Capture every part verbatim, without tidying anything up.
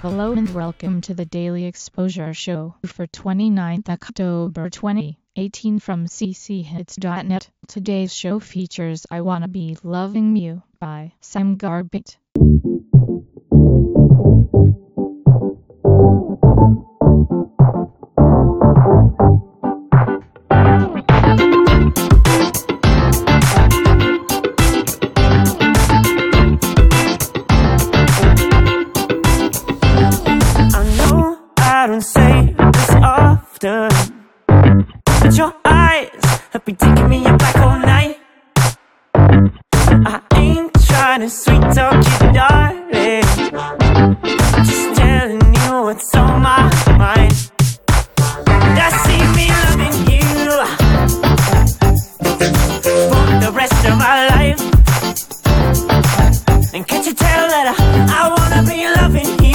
Hello and welcome to the Daily Exposure Show for twenty-ninth October twenty eighteen from c c hits dot net. Today's show features I Wanna Be Loving You by Sam Garbett. I don't say this often, but your eyes have been taking me back all night. I ain't trying to sweet talk you, darling, just telling you what's on my mind. And I see me loving you for the rest of my life. And can't you tell that I, I wanna be loving you?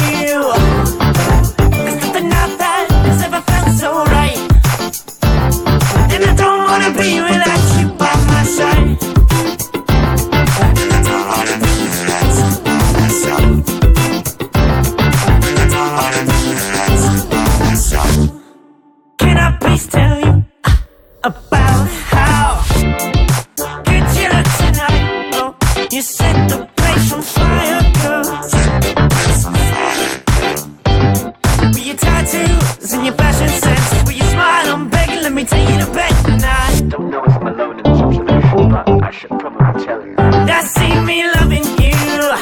Be without you by my side. And I don't wanna be without myself. And I don't wanna be without myself. Can I please tell you about how good you look tonight? Oh, you set the place on fire, girl. Set the place on fire, girl. With your tattoos and your fashion sense, with your smile, I'm begging, let me take you to bed tonight. Don't know if I'm alone in this observation, but I should probably tell you. I see me loving you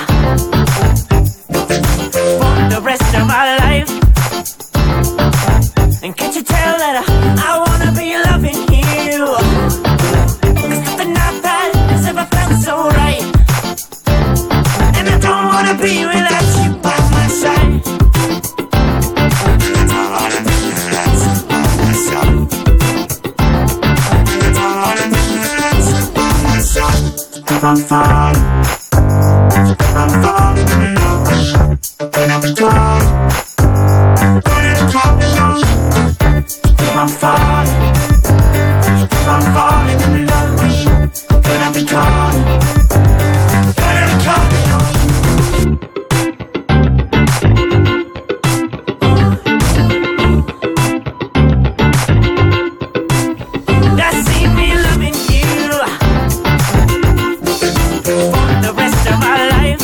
for the rest of my life. And can't you tell that I, I wanna be loving you? There's nothing out that has ever felt so right. And I don't wanna be without you by my side. And I don't wanna be without myself. If I'm falling, if I'm falling in love, then I'll be gone. Don't even call me on. If I'm falling, if I'm falling in love, then I'll be gone. Don't even call me on. I see me loving you for the rest of my life.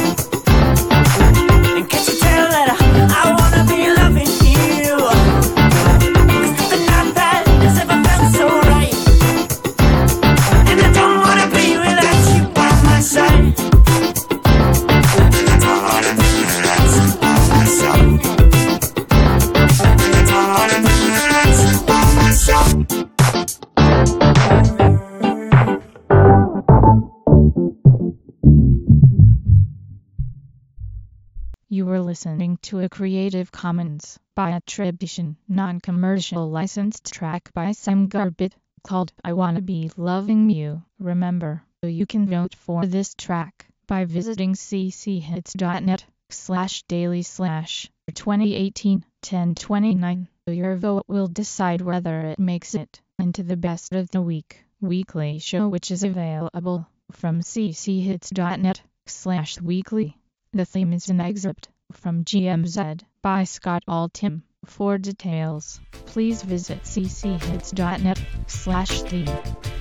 And can't you tell that I, I wanna be loving you? There's nothing out that has ever felt so right. And I don't wanna be without you by my side. And I don't wanna be without myself. And I don't wanna be without myself. You were listening to a Creative Commons by attribution, non-commercial licensed track by Sam Garbett, called I Wanna Be Loving You. Remember, you can vote for this track by visiting c c hits dot net slash daily slash twenty eighteen ten twenty-nine. Your vote will decide whether it makes it into the best of the week weekly show, which is available from c c hits dot net slash weekly. The theme is an excerpt from G M Z by Scott Altham. For details, please visit c c hits dot net slash theme.